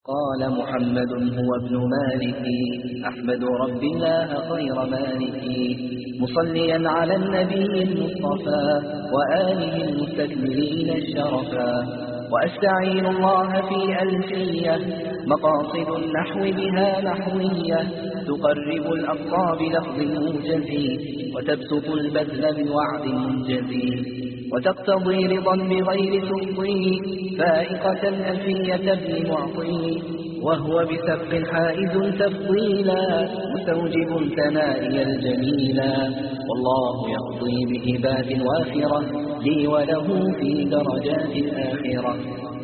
قال محمد هو ابن مالك أحمد رب الله خير مالك مصليا على النبي المصطفى وآله المستكملين الشرفا وأستعين الله في ألفية مقاصد النحو بها نحوية تقرب الأقصى بلفظ موجز وتبسط البذل بوعد منجز وتقتضي رضا بغير سخطه فائقة ألفية ابن معطي وهو بسبق حائز تفضيلا مستوجب ثنائي الجميلا والله يقضي بهبات وافرة لي وله في درجات الآخرة.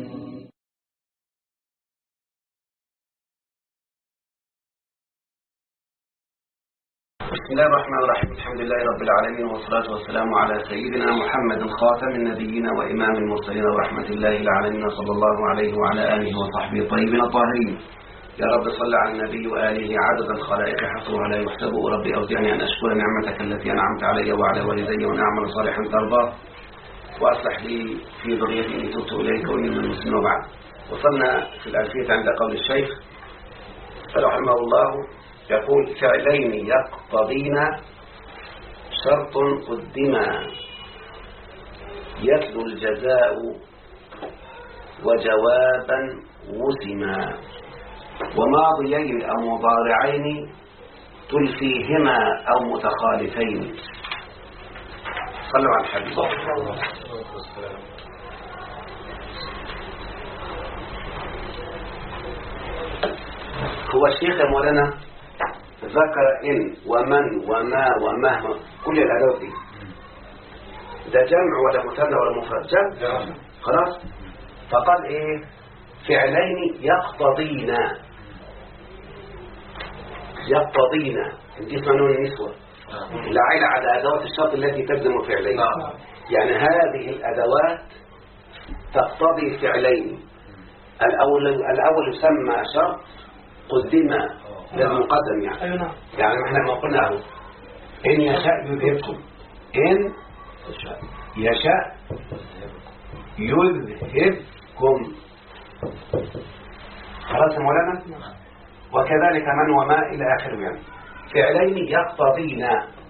بسم الله الرحمن الرحيم. الحمد لله رب العالمين والصلاة والسلام على سيدنا محمد خاتم النبيين وإمام المرسلين ورحمة الله العالمين صلى الله عليه وعلى آله وصحبه الطيبين الطاهرين. يا رب صل على النبي وآله عدد الخلائق حصرها لا يحسب. ربي أوزعني أن أشكر نعمتك التي أنعمت علي وعلى والدي وأن أعمل صالحا ترضاه وأصلح لي في ذريتي إني تبت إليك وإني من المسلمين. وبعد وصلنا في الألفية عند قول الشيخ رحمه الله يقول فعلين يقتضين شرط قدما يتلو الجزاء وجوابا وسما وماضيين أو مضارعين تلفيهما أو متخالفين. صلوا على الحبيب. هو الشيخ يا مولانا ذكر إن ومن وما ومهما كل الأدوات دي ده جمع ولا مثنى ولا مفرد؟ جمع. خلاص. فقال إيه فعلين يقتضين انت اسمها نون النسوة العائلة على أدوات الشرط التي تلزم فعلين. يعني هذه الأدوات تقتضي فعلين. الأول يسمى شرط قدم للمقدم يعني احنا ما قلنا اهو إن يشاء يذهبكم إن يشاء يذهبكم. خلاص يا مولانا. وكذلك من وما إلى آخره. يعني فعلين يقتضين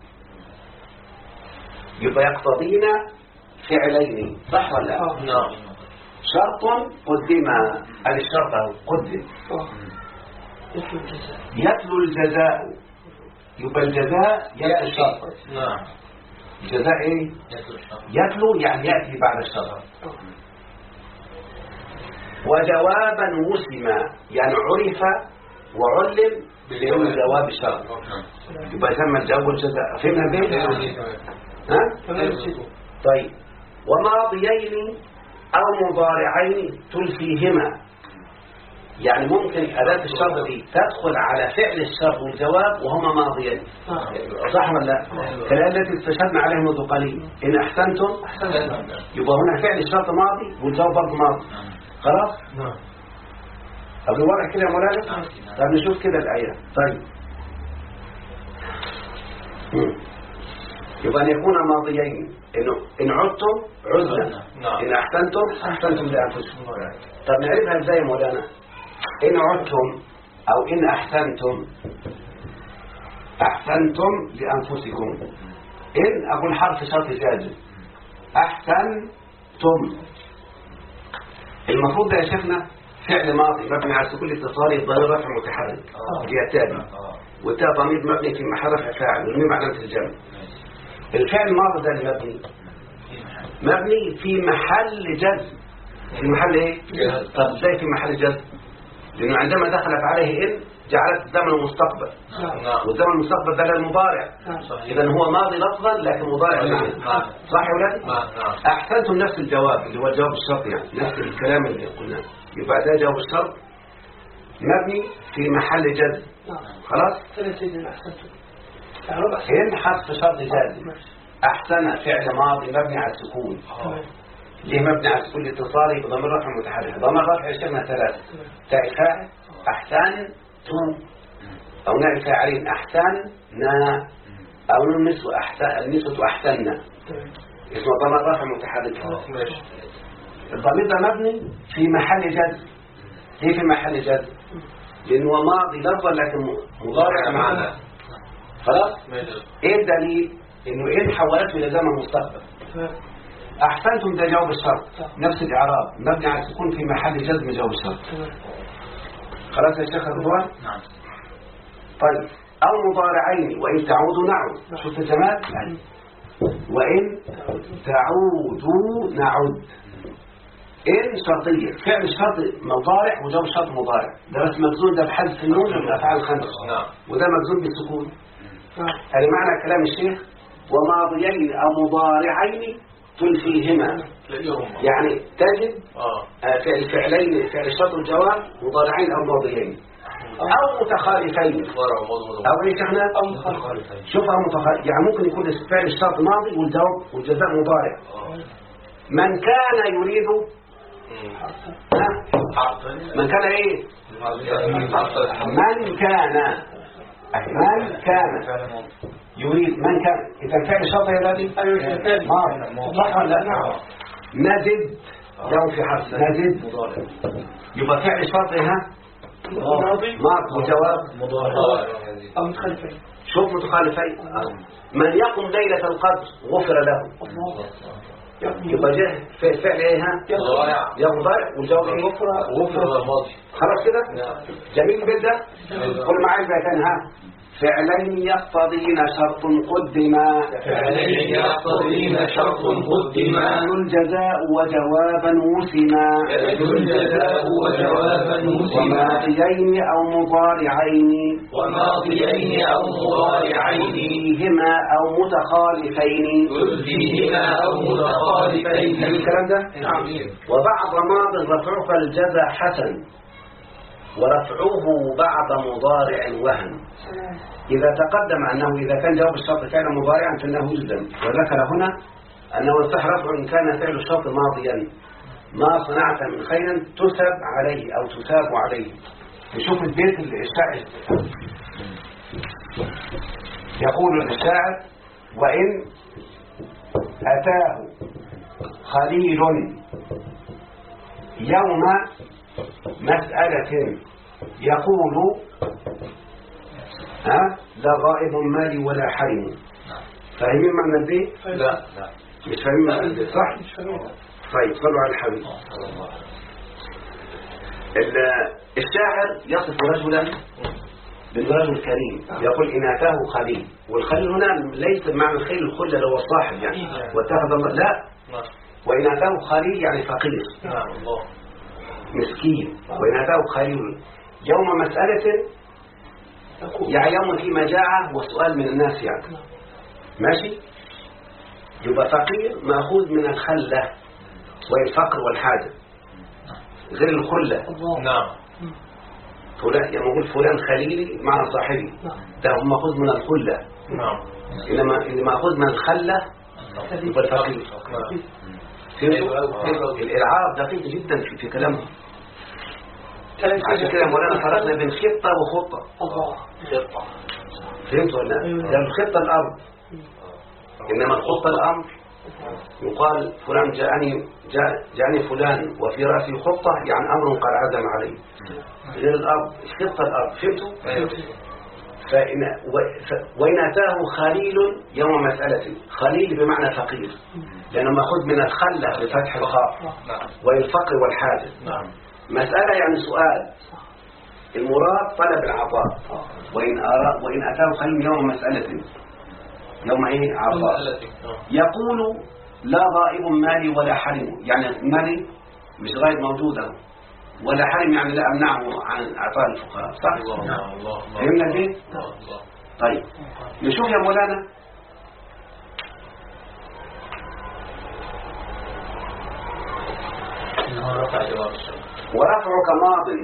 يبقى يقتضين فعلين صح ولا لا؟ شرط قدم الشرط اهو قدم يتلو الجزاء يبقى الجزاء يتلو الشرط. الجزاء ايه يتلو يعني يأتي بعد الشرط. وجوابا وسما يعني عرف وعلم بدون جواب الشرط يبقى يسمى الجواب الجزاء. فهمنا بيه؟ طيب وماضيين او مضارعين تلفيهما يعني ممكن أداة الشرط دي تدخل على فعل الشرط والجواب وهما ماضيين صح ولا لا؟ كالآية التي استشهدنا عليها منذ قليل إن أحسنتم يبقى هنا فعل الشرط ماضي والجواب برضه ماضي. خلاص؟ أظن واضح كده يا مولانا؟ طيب نشوف كده الآية. طيب يبقى أن يكون ماضيين إن عدتم عدنا إن أحسنتم لأنفسكم. طب نعرفها إزاي يا مولانا؟ إن عدتم أو إن أحسنتم لأنفسكم. إن أقول حرف شرط جازم أحسنتم المفروض ده يا شيخنا فعل ماضي مبني على سكون الاتصال ضمير رفع متحرك هي التالي والتاء ضمير مبني في محل رفع فاعل والميم علامة الجمع. الفعل الماضي ده اللي مبني في محل جزم. في محل ايه؟ طب ازاي في محل جزم؟ لأنه عندما دخلت عليه إن جعلت الزمن المستقبل والزمن المستقبل ده للمضارع. إذن هو ماضي لفظا لكن مضارع معنى. صح يا ولاد؟ أحسنتم نفس الجواب اللي هو الجواب الشرط يعني نفس الكلام اللي قلناه. يبقى ده جواب الشرط مبني في محل جزم. خلاص؟ إن حرف شرط جازم أحسن فعل ماضي مبني على السكون. ليه مبني على السكون الاتصالي بضمير رفع متحرك. ضمير رفع يشملها ثلاثة تاء فاعل أحسنتم أو نائب فاعلين أحسننا أو النسوة أحسننا اسمه ضمير رفع متحرك. الضمير ده مبني في محل جزم هي في محل جزم لأنه ماضي لفظا لكن مضارع معنا. خلاص. ايه الدليل؟ انه إن حولته إلى زمن مستقبل. أحسنتم ده جواب الشرط نفس الإعراب مبني على السكون في محل جزم جواب الشرط. خلاص يا شيخ رضوان؟ نعم. طيب أو مضارعين وإن تعودوا نعود. شوف الجمال يعني وإن تعودوا نعود. إن شرطية فعل الشرط مضارع وجواب الشرط مضارع ده بس مجزوم ده بحذف النون من الأفعال الخمسة وده مجزوم بالسكون. هذا معنى كلام الشيخ وماضيين أو مضارعين تلفيهما يعني تجد فعلين فعل الشرط والجواب مضارعين أو ماضيين أو متخالفين أو إيش إحنا شوفها متخالف يعني ممكن يكون فعل الشرط ماضي والجواب والجزاء مضارع. من كان يريد من كان إيه من كان يريد من كان إذا فعل الشرط يا ولادي ماضي صح ولا لا؟ نزد جو في حرف نزد يبقى فعل الشرط ها ماضي وجواب مضارع أو متخالفين. شوف متخالفين. من يقم ليلة القدر غفر له يبقى جه فعل ايه ها يضارع والجواب ايه غفر الماضي. خلاص كده جميل جدا. قول معايا بقى تاني ها فعلين يقتضين شرط قدما الجزاء وجوابا وسما وماضيين أو مضارعين فيهما أو متخالفين الكلام ده. وبعض ماض رفعك الجزاء حسن ورفعه بعد مضارع وهن. إذا تقدم أنه إذا كان جواب الشرط كان مضارعا فإنه يلزم وذكر هنا أنه يصح رفع إن كان فعل الشرط ماضيا ما صنعت من خير تسب عليه أو تساب عليه. نشوف البيت الشاعر يقول الشاعر وإن أتاه خليل يوم مسألة يقول لا غائب مالي ولا حرم. فاهمين معنى البيت؟ لا مش فاهمين معنى البيت صح؟ طيب صلوا على الحبيب. الشاعر يصف رجلا بالرجل كريم يقول إن أتاه خليل والخليل هنا ليس معنى الخليل الخلة لو الصاحب يعني واتخذ الله لا وإن أتاه خليل يعني فقير مسكين. وإن أتاه خليل يوم مسألة يعني يوم في مجاعة وسؤال من الناس يعني ماشي. يبقى فقير مأخوذ من الخلة والفقر والحاجة غير الخلة. نعم. فلان يعني نقول فلان خليلي معنى صاحبي ده هو مأخوذ من الخلة. نعم. إنما اللي مأخوذ من الخلة يبقى الفقير. الإلعاب دقيق جدا في كلامه. عشان كده مولانا فرقنا بين خطة وخطة. خطة فهمت ولا لا؟ ده الخطة الأرض إنما الخطة الأمر يقال فلان جاءني فلان وفي رأسي خطة يعني أمر قد عزم عليه غير الأرض خطة الأرض. فهمتوا؟ وإن أتاه خليل يوم مسألة خليل بمعنى فقير لأنه مأخوذ من الخلة بفتح الخاء والفقر والحاجة. مسألة يعني سؤال المراد طلب العطاء. وإن أتاه خليل يوم مسألة يوم ايه عطاء يقول لا غائب مالي ولا حرم يعني مالي مش غائب موجودة ولا حرم يعني لا أمنعه عن أعطاء الفقراء صح؟ فهمنا دي؟ طيب نشوف يا مولانا ورفعك ماض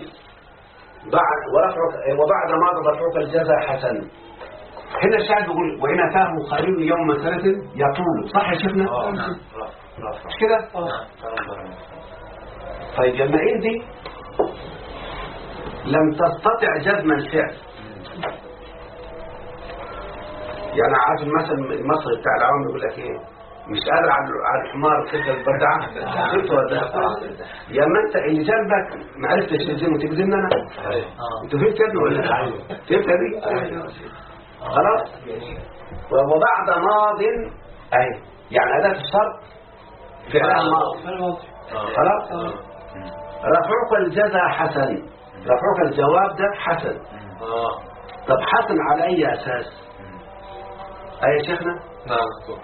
وبعد ماض رفعك الجزاء حسن. هنا الشاعر بيقول وإن أتاه خليل يوم مسألة يقول صح يا شيخنا؟ مش كده؟ طيب لما إيه دي لم تستطع جزم الفعل يعني عارف المثل المصري بتاع العوام يقول لك ايه مش قادر على الحمار كده البردعة فهمت ولا يا ما انت اللي جنبك ما عرفتش تلزمه وتجزمني انا انت فهمت يا ابني ولا لا؟ فهمت دي خلاص. وبعد ماض اهي يعني اداة الشرط فعلها ماضي خلاص. رفعك الجزاء حسن، رفعك الجواب ده حسن. طب حسن على اي اساس؟ اي شيخنا؟ نعم.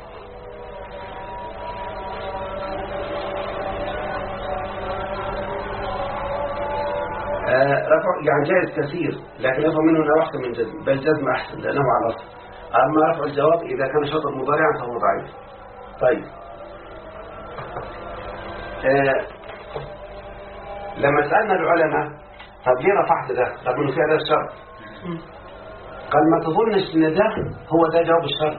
رفع يعني جائز كثير، لكن يفهم منه انه احسن من جزم، بل جزم احسن لانه على الاصل. اما رفع الجواب اذا كان شرطا مضارعا فهو ضعيف. طيب لما سالنا العلماء طب ليه رفعت ده رغم انه في هذا الشرط؟ قال ما تظنش ان ده هو ده جواب الشرط،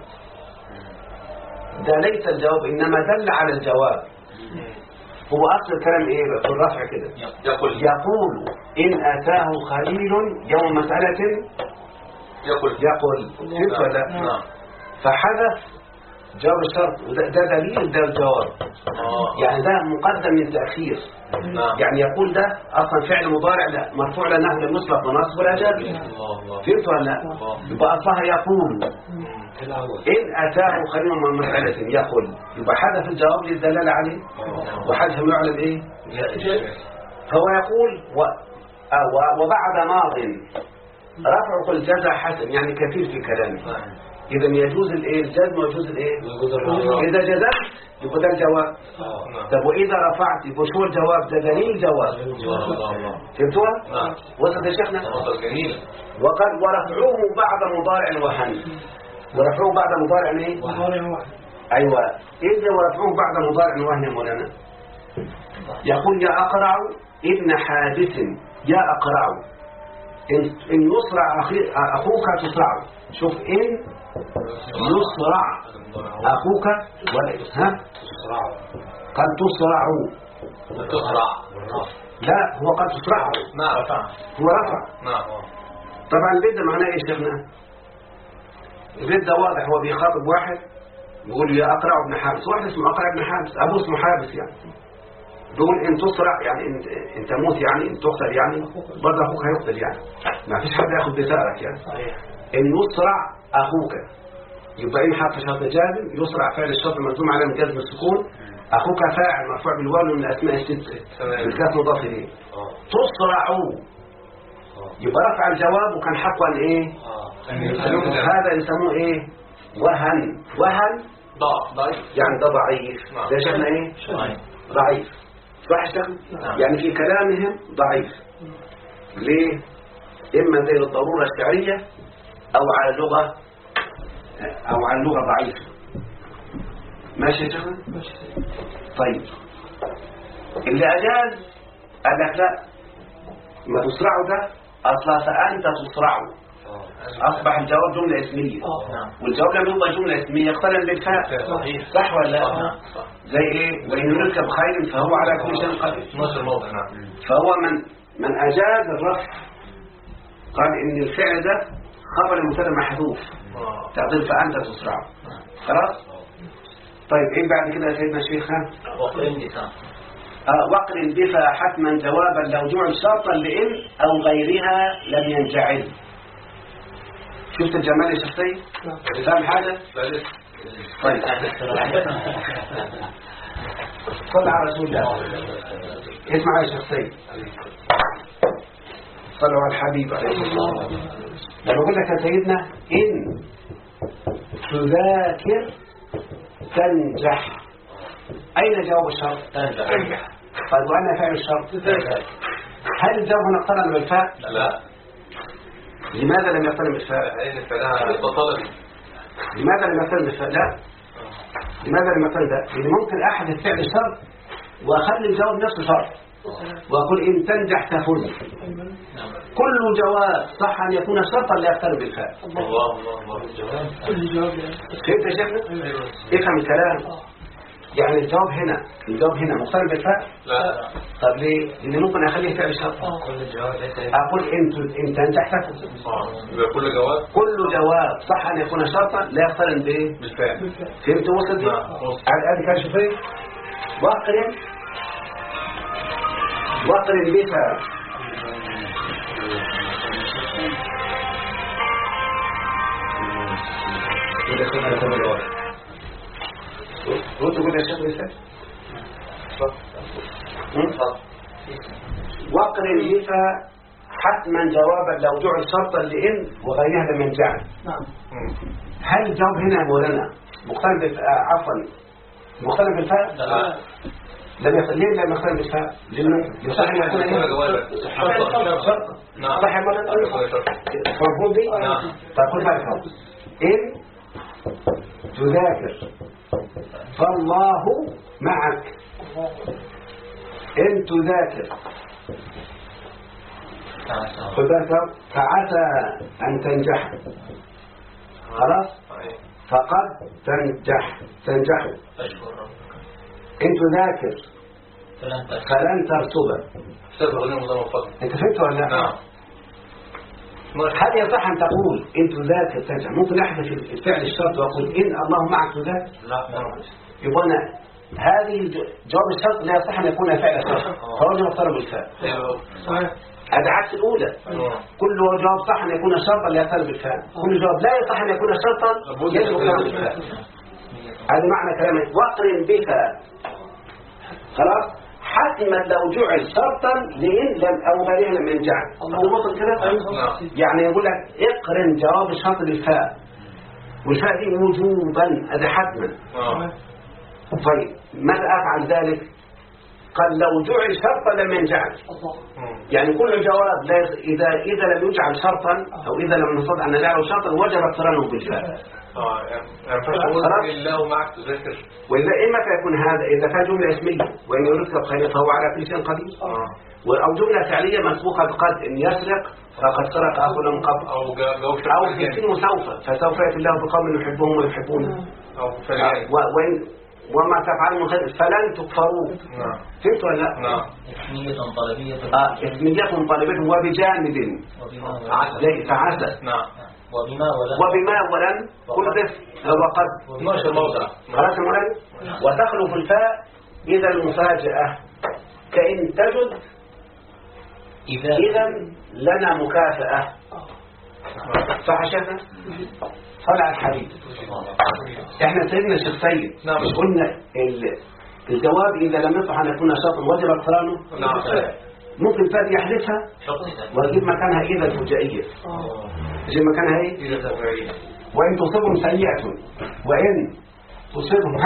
ده ليس الجواب انما دل على الجواب. هو أصل الكلام إيه في الرفع كده؟ يقول إن أتاه خليل يوم مسألة يقول فهمت ولا؟ فحدث جواب الشرط وده دليل ده الجواب. يعني ده مقدم من تأخير. يعني يقول ده أصلا فعل مضارع لا مرفوع لأنه لم يسبق بنصب ولا جازم. فهمت ولا لا؟ يبقى أصلها يقول إن أتاه خليل من مسألة يقول، يبقى حدث الجواب للدلالة عليه وحدث يعلم إيه؟ فهو يقول وبعد ماض رفعك الجزاء حسن يعني كثير في كلامه. إذا يجوز الإيه؟ الجزم ويجوز الإيه؟ إذا جزمت يبقى ده الجواب. طب وإذا رفعت يبقى شو الجواب؟ ده دليل جواب. فهمتوها؟ وصلت يا شيخنا؟ وقد ورفعوه بعد مضارع وهن. ورفعوه بعد مضارع ايه؟ ايوه اذا ورفعوه بعد مضارع وهن يا مولانا. يقول يا اقرع ابن حادث، يا اقرع ان يصرع اخوك تصرع. شوف ان يصرع اخوك ولا ها قد تصرعوا لا هو قد تصرعوا هو رفع. طبعا البيت ده معناه ايه يا شيخنا؟ البيت ده واضح، هو بيخاطب واحد بيقول يا أقرع ابن حابس، واحد اسمه أقرع ابن حابس أبوه اسمه حابس يعني. بيقول إن تصرع يعني إن تموت يعني إن تقتل يعني برضه أخوك هيقتل يعني ما فيش حد ياخد بثارك يعني. إن يصرع أخوك يبقى إن حرف شرط جازم، يصرع فعل الشرط مجزوم على من جزم السكون، أخوك فاعل مرفوع بالواو من الأسماء الستة الكاف مضاف إليه. تصرعوا يبقى رفع الجواب وكان حقا إيه؟ هذا يسموه ايه؟ وهن ضعيف يعني ده ضعيف. ده شأنه ايه؟ ضعيف صح شأن؟ يعني في كلامهم ضعيف. ليه؟ اما زي الضرورة الشعرية او على اللغة ضعيفة. ماشي يا شأن؟ طيب اللي اجاز قال لك لا ما تصرعوا ده اصلا فأنت تصرعوا أصبح الجواب جملة اسمية والجواب لم يبقى جملة اسمية اقترن بالفاء صح ولا لا؟ زي ايه؟ وإن نركب خيل فهو على كل شيء قدير. فهو من أجاز الرفع قال إن الفعل ده خبر المبتدا محذوف تقدير فأنت تسرع خلاص. طيب ايه بعد كده يا سيدنا الشيخ؟ وقر بفا حتما جوابا لو جعل شرطا لإن أو غيرها لم ينجعل. شفت الجمال يا شخصي؟ فاهم حاجة؟ طيب صل على رسول الله. اسمع يا شخصي صلوا على الحبيب عليه الصلاة والسلام. لما أقول لك يا سيدنا إن تذاكر تنجح، أين جواب الشرط؟ تنجح. طيب وأنا فعل الشرط؟ هل الجواب هنا اقترن بالفاء؟ لا. لماذا لم يقترن بالفاء؟ لماذا لم يقترن بالفاء؟ لا. لماذا لم يقترن ده؟ لأن ممكن أحد الفعل شرط وأخلي الجواب نفسه شرط وأقول إن تنجح تفوز. كل جواب صح أن يكون شرطا لا يقترن بالفاء. الله كل جواب فهمت يا شيخنا؟ افهم الكلام. يعني الجواب هنا مقترن بالفاء؟ لا. طب ليه؟ لأن ممكن أخليه فعل شرط. أقول إن تنجح تفوز. يبقى كل جواب صح أن يكون شرطا لا يقترن بإيه؟ بالفعل. فهمت وصل دي؟ هذه كان شوفين وقرن بفاء قلت كده يا شيخ لسه وقرن بفاء حتما جوابا لو جعل شرطا لإن وغيرها لمن جعل. هل الجواب هنا يا مولانا مقترن بالفاء مقترن بالفاء؟ لا. لم يقل ليه لم يقترن بالفاء؟ لأنه يصح أن يكون شرطا. صح مرة مفهوم دي؟ فقل بقى إن تذاكر فالله معك. إن تذاكر فعسى أن تنجح. خلاص فقد تنجح. إن تذاكر فلن ترسب. أنت فهمت ولا لا؟ نعم. هل يصح أن تقول إن تذاكر تنجح؟ ممكن أحدث الفعل الشرط وأقول إن الله معك تذاكر؟ لا. يبقى هذه جواب الشرط لا يصح أن يكون فعل شرط فوجب اقترب الفاء. هذا عكس الأولى. كل جواب صح أن يكون شرطا لا يقترب الفاء، كل جواب لا يصح أن يكون شرطا يجب اقتراب الفاء. هذا معنى كلامه وقرن بفاء. خلاص حتما لو جعل شرطا لإن لم أو غيرها لم ينجعل. وصل كده؟ يعني يقول لك اقرن جواب الشرط بالفاء والفاء دي وجوبا هذا حتما. طيب ماذا أفعل ذلك؟ قال لو جعل شرطا لم ينجعل. يعني كل جواب إذا لم يجعل شرطا أو إذا لم نستطع أن نجعله شرطا وجب اقترانه بالفاء. يعني الله معك تذاكر. وإذا متى يكون هذا؟ إذا كان جملة اسمية وإن يردك بخير فهو على كل شيء قدير. أو جملة فعلية مسبوقة بقد إن يسرق فقد سرق أخونا من قبل. أو في السن سوف فسوف يأتي الله بقوم يحبهم ويحبونه. وما تفعل من خير فلن تكفروه. فهمت ولا لا؟ نعم. اسمية طلبية. اسمية طلبية وبجانب فعسى. نعم. وبما ولن كل ده وقد ماشي الموضع. خلاص مولانا. وتخلف الفاء إذا المفاجأة كإن تجد إذا لنا مكافأة. صح يا شيخنا؟ صلى على الحبيب. احنا سيدنا الشيخ سيد مش قلنا الجواب إذا لم يصح أن يكون شرطا وجب اقترانه. ممكن فاء يحذفها ويجيب مكانها إذا الفجائية. يجيب مكانها إيه؟ وإن تصبهم سيئة وإن تصبهم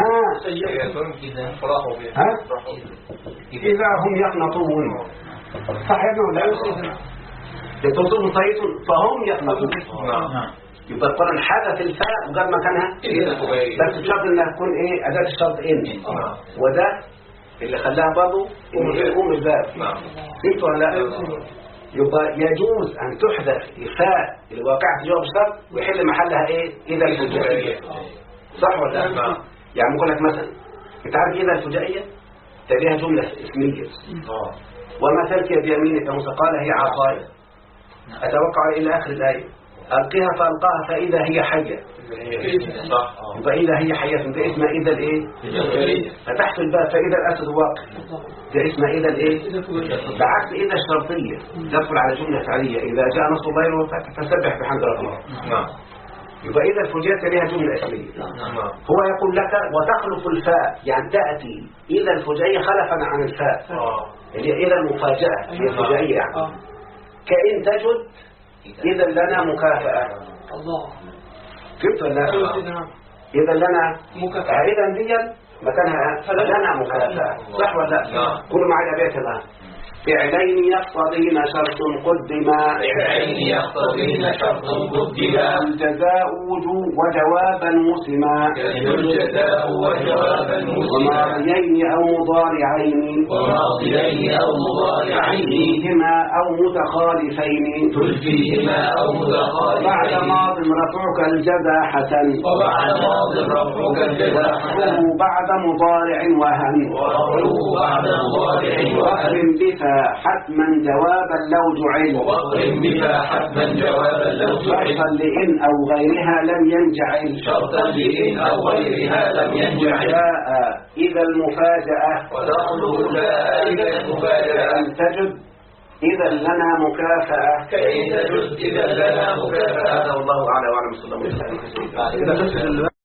إذا هم يقنطون. صح يا ابن ولا إن تصبهم سيئة فهم يقنطون. يبقى القرآن حدث الفاء وجاب مكانها بس بشرط انها تكون ايه اداة الشرط ان. وده اللي خلاها برضه ان هي ام الباب. فهمت ولا لا؟ يبقى يجوز ان تحدث الفاء الواقعة في جواب الشرط ويحل محلها ايه اذا الفجائية. صح ولا لا؟ يعني بقول لك مثلا انت عارف اذا الفجائية تبيها جملة اسمية وما تلك بيمينك موسى قال هي عصاي اتوقع الى اخر الايه ألقيها فألقاها فإذا هي حية. صح. فإذا هي حية ده اسمها إذا الإيه؟ فتحت الباب فإذا الأسد واقع ده اسمها إذا الإيه؟ بعكس إذا الشرطية تدخل على جملة فعلية إذا جاء نصر الله والفتح فسبح بحمد ربك. يبقى إذا الفجيات لها جملة اسمية. هو يقول لك وتخلف الفاء يعني تأتي إذا الفجائية خلفا عن الفاء اللي إذا المفاجأة هي الفجائية يعني. كإن تجد إذا لنا مكافأة. الله. فهمت ولا لا؟ إذا لنا مكافأة. إذا دي مكانها لنا مكافأة. صح ولا لا؟ كل معي أبيات الآن فعلين يقتضين شرط قدما فعلين يقتضين شرط قدما الجزاء وجوابا مسلما الجزاء وجوابا مسلما وماضيين أو مضارعين وماضيين أو مضارعين فيهما أو متخالفين تلفيهما أو متخالفين بعد ماض رفعك الجزاء حسن وبعد ماض رفعك الجزاء حسن بعد مضارع وهن ورفعه بعد مضارع وهن واقرن بفا حتما جوابا لو جعل واقرن بها حتما جوابا لو شرطا جعل لإن أو غيرها لم ينجعل شرطا لإن أو غيرها لم ينجعل جاء إذا المفاجأة ونقول لا إذا المفاجأة أن تجد إذا لنا مكافأة كأن تجد إذا لنا مكافأة. هذا والله أعلم وأعلم. صلى الله عليه وسلم.